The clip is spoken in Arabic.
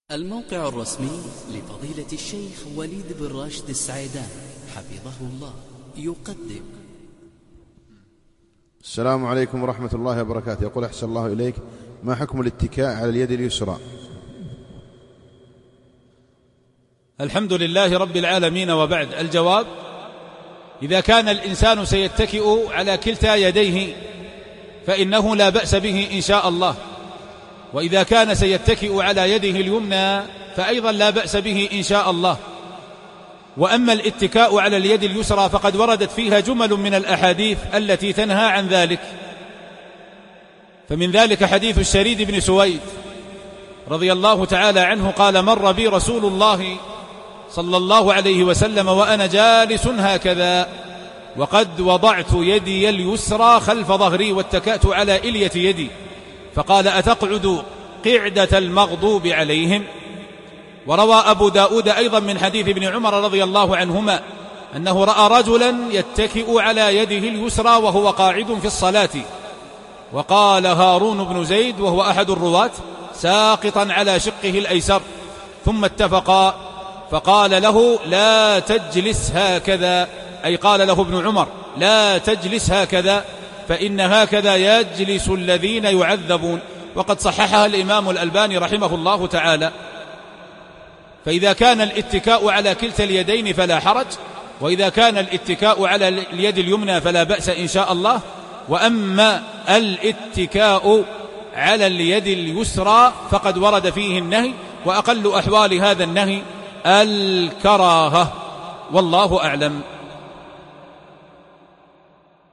الموقع الرسمي لفضيلة الشيخ وليد بن راشد السعيدان حفظه الله يقدم. السلام عليكم ورحمة الله وبركاته. يقول أحسن الله إليك، ما حكم الاتكاء على اليد اليسرى؟ الحمد لله رب العالمين، وبعد. الجواب: إذا كان الإنسان سيتكئ على كلتا يديه فإنه لا بأس به إن شاء الله، وإذا كان سيتكئ على يده اليمنى فأيضا لا بأس به إن شاء الله. وأما الاتكاء على اليد اليسرى فقد وردت فيها جمل من الأحاديث التي تنهى عن ذلك، فمن ذلك حديث الشريد بن سويد رضي الله تعالى عنه قال: مر بي رسول الله صلى الله عليه وسلم وأنا جالس هكذا، وقد وضعت يدي اليسرى خلف ظهري واتكأت على إلية يدي، فقال: أتقعد قعدة المغضوب عليهم؟ وروى أبو داود أيضا من حديث ابن عمر رضي الله عنهما أنه رأى رجلا يتكئ على يده اليسرى وهو قاعد في الصلاة، وقال هارون بن زيد وهو أحد الرواة: ساقطا على شقه الأيسر، ثم اتفقا فقال له: لا تجلس هكذا، أي قال له ابن عمر: لا تجلس هكذا، فإن هكذا يجلس الذين يعذبون. وقد صححها الإمام الألباني رحمه الله تعالى. فإذا كان الاتكاء على كلتا اليدين فلا حرج، وإذا كان الاتكاء على اليد اليمنى فلا بأس إن شاء الله. وأما الاتكاء على اليد اليسرى فقد ورد فيه النهي، وأقل أحوال هذا النهي الكراهة، والله أعلم.